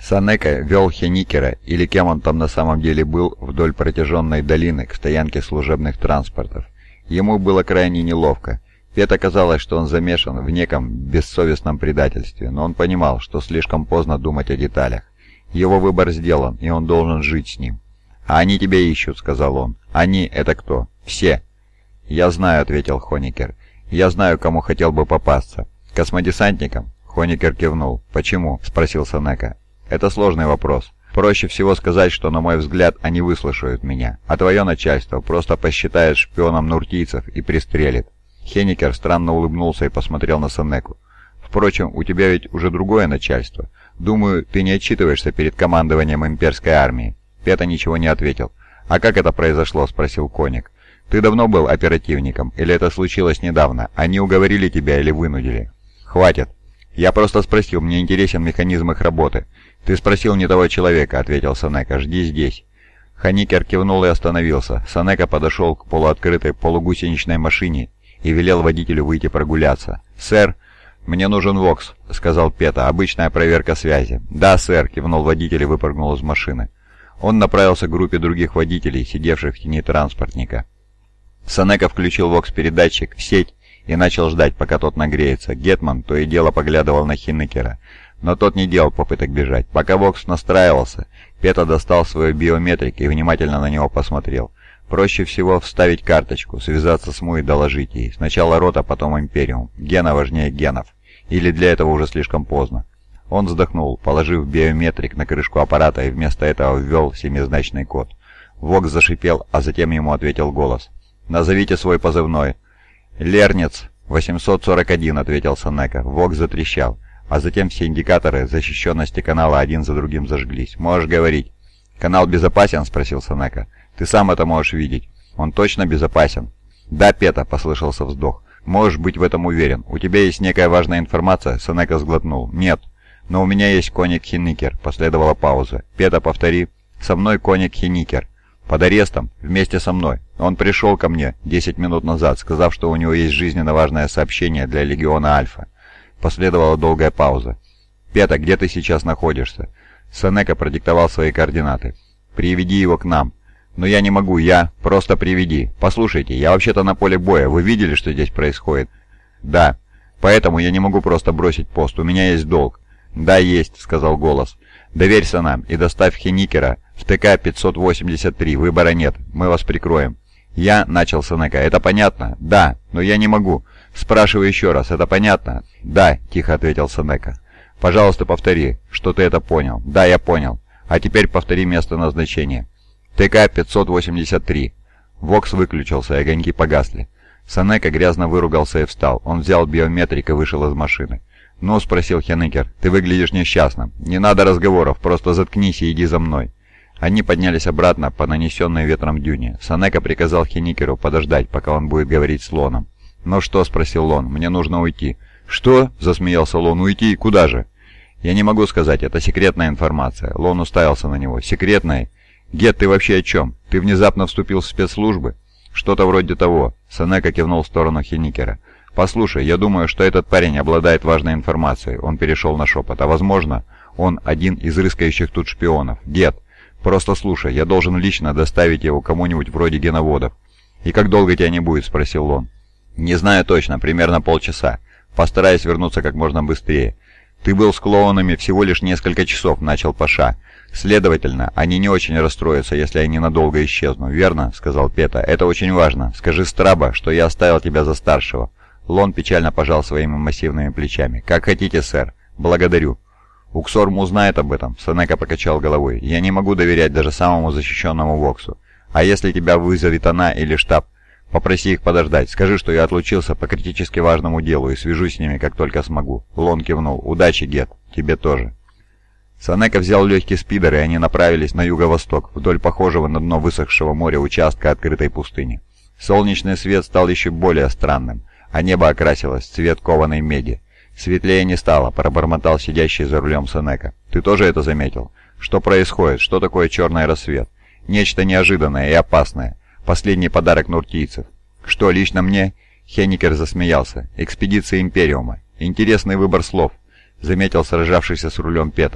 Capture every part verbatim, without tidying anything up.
Санека вел Хеникера, или кем он там на самом деле был, вдоль протяженной долины к стоянке служебных транспортов. Ему было крайне неловко. Пета казалось, что он замешан в неком бессовестном предательстве, но он понимал, что слишком поздно думать о деталях. Его выбор сделан, и он должен жить с ним. «А они тебя ищут», — сказал он. «Они — это кто?» «Все». «Я знаю», — ответил Хоникер. «Я знаю, кому хотел бы попасться. Космодесантникам?» Хоникер кивнул. «Почему?» — спросил Санека. «Это сложный вопрос. Проще всего сказать, что, на мой взгляд, они выслушают меня, а твое начальство просто посчитает шпионом нуртийцев и пристрелит». Хеникер странно улыбнулся и посмотрел на Санеку. «Впрочем, у тебя ведь уже другое начальство. Думаю, ты не отчитываешься перед командованием имперской армии». Пета ничего не ответил. «А как это произошло?» — спросил Коник. «Ты давно был оперативником, или это случилось недавно? Они уговорили тебя или вынудили?» «Хватит. Я просто спросил, мне интересен механизм их работы». «Ты спросил не того человека», — ответил Санека. «Жди здесь». Хоникер кивнул и остановился. Санека подошел к полуоткрытой полугусеничной машине и велел водителю выйти прогуляться. «Сэр, мне нужен ВОКС», — сказал Пета. «Обычная проверка связи». «Да, сэр», — кивнул водитель и выпрыгнул из машины. Он направился к группе других водителей, сидевших в тени транспортника. Санека включил ВОКС-передатчик в сеть и начал ждать, пока тот нагреется. Гетман то и дело поглядывал на Хенекера, но тот не делал попыток бежать. Пока ВОКС настраивался, Пета достал свой биометрик и внимательно на него посмотрел. Проще всего вставить карточку, связаться с Му и доложить ей. Сначала рота, потом Империум. Гена важнее генов. Или для этого уже слишком поздно. Он вздохнул, положив биометрик на крышку аппарата и вместо этого ввел семизначный код. ВОКС зашипел, а затем ему ответил голос. «Назовите свой позывной». «Лернец, восемьсот сорок один», — ответил Санека. ВОКС затрещал, а затем все индикаторы защищенности канала один за другим зажглись. «Можешь говорить». «Канал безопасен?» — спросил Санека. «Ты сам это можешь видеть. Он точно безопасен?» «Да, Пета», — послышался вздох. «Можешь быть в этом уверен. У тебя есть некая важная информация?» Санека сглотнул. «Нет. Но у меня есть Коник Хеникер». Последовала пауза. «Пета, повтори». «Со мной Коник Хеникер». «Под арестом? Вместе со мной. Он пришел ко мне десять минут назад, сказав, что у него есть жизненно важное сообщение для Легиона Альфа». Последовала долгая пауза. «Пета, где ты сейчас находишься?» Санека продиктовал свои координаты. «Приведи его к нам». «Но я не могу, я... Просто приведи. Послушайте, я вообще-то на поле боя. Вы видели, что здесь происходит?» «Да. Поэтому я не могу просто бросить пост. У меня есть долг». «Да, есть», — сказал голос. «Доверься нам и доставь Хеникера в ТК пятьсот восемьдесят три. Выбора нет. Мы вас прикроем». «Я...» — начал Санека. «Это понятно?» «Да, но я не могу». «Спрашиваю еще раз. Это понятно?» «Да», — тихо ответил Санека. «Пожалуйста, повтори, что ты это понял». «Да, я понял. А теперь повтори место назначения». ТК пятьсот восемьдесят три. ВОКС выключился, и огоньки погасли. Санека грязно выругался и встал. Он взял биометрик и вышел из машины. «Ну?» — спросил Хенекер. «Ты выглядишь несчастным. Не надо разговоров, просто заткнись и иди за мной». Они поднялись обратно по нанесенной ветром дюне. Санека приказал Хеникеру подождать, пока он будет говорить с Лоном. «Ну что?» — спросил Лон. «Мне нужно уйти». «Что?» — засмеялся Лон. «Уйти? Куда же?» «Я не могу сказать, это секретная информация». Лон уставился на него. «Секретная? Гет, ты вообще о чем? Ты внезапно вступил в спецслужбы?» «Что-то вроде того». Санека кивнул в сторону Хеникера. «Послушай, я думаю, что этот парень обладает важной информацией». Он перешел на шепот. «А возможно, он один из рыскающих тут шпионов. Гет, просто слушай, я должен лично доставить его кому-нибудь вроде геноводов». «И как долго тебя не будет?» — спросил он. «Не знаю точно, примерно полчаса. Постараюсь вернуться как можно быстрее». «Ты был с клоунами всего лишь несколько часов», — начал Паша. «Следовательно, они не очень расстроятся, если я ненадолго исчезну, верно?» — сказал Пета. «Это очень важно. Скажи Страба, что я оставил тебя за старшего». Лон печально пожал своими массивными плечами. «Как хотите, сэр. Благодарю». «Уксорм узнает об этом?» — Санека покачал головой. «Я не могу доверять даже самому защищенному Воксу. А если тебя вызовет она или штаб? Попроси их подождать. Скажи, что я отлучился по критически важному делу и свяжусь с ними, как только смогу». Лон кивнул. «Удачи, Гет. Тебе тоже». Санека взял легкий спидер, и они направились на юго-восток, вдоль похожего на дно высохшего моря участка открытой пустыни. Солнечный свет стал еще более странным, а небо окрасилось в цвет кованой меди. «Светлее не стало», — пробормотал сидящий за рулем Санека. «Ты тоже это заметил? Что происходит? Что такое черный рассвет? Нечто неожиданное и опасное. Последний подарок нуртийцев». «Что, лично мне?» — Хеникер засмеялся. «Экспедиция Империума. Интересный выбор слов», — заметил сражавшийся с рулем Пета.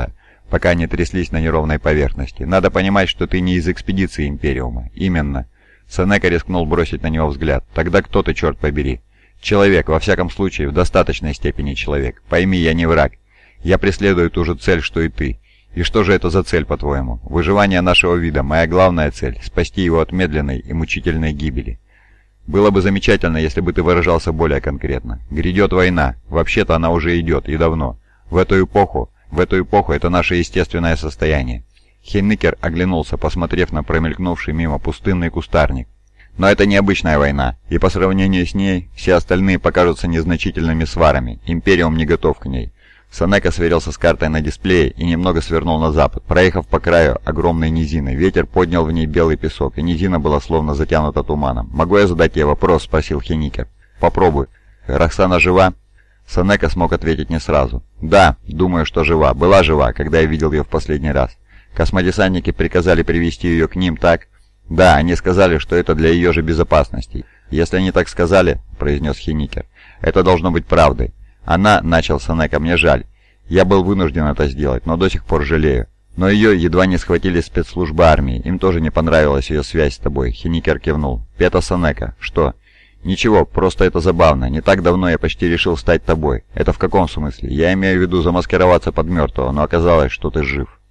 пока они тряслись на неровной поверхности. «Надо понимать, что ты не из экспедиции Империума». «Именно». Сенека рискнул бросить на него взгляд. «Тогда кто ты, черт побери?» «Человек, во всяком случае, в достаточной степени человек. Пойми, я не враг. Я преследую ту же цель, что и ты. И что же это за цель, по-твоему? Выживание нашего вида, моя главная цель – спасти его от медленной и мучительной гибели. Было бы замечательно, если бы ты выражался более конкретно. Грядет война. Вообще-то она уже идет, и давно. В эту эпоху, в эту эпоху это наше естественное состояние». Хейникер оглянулся, посмотрев на промелькнувший мимо пустынный кустарник. «Но это необычная война, и по сравнению с ней все остальные покажутся незначительными сварами. Империум не готов к ней». Сенека сверился с картой на дисплее и немного свернул на запад, проехав по краю огромной низины. Ветер поднял в ней белый песок, и низина была словно затянута туманом. «Могу я задать тебе вопрос?» – спросил Хейникер. «Попробуй. Роксана жива?» Сенека смог ответить не сразу. «Да, думаю, что жива. Была жива, когда я видел ее в последний раз. Космодесантники приказали привести ее к ним, так?» «Да, они сказали, что это для ее же безопасности». «Если они так сказали», — произнес Хейникер, — «это должно быть правдой. Она, — начал Сенека, — мне жаль. Я был вынужден это сделать, но до сих пор жалею. Но ее едва не схватили спецслужбы армии, им тоже не понравилась ее связь с тобой». Хейникер кивнул. «Пета Сенека, что?» «Ничего, просто это забавно. Не так давно я почти решил стать тобой». «Это в каком смысле?» «Я имею в виду замаскироваться под мертвого, но оказалось, что ты жив».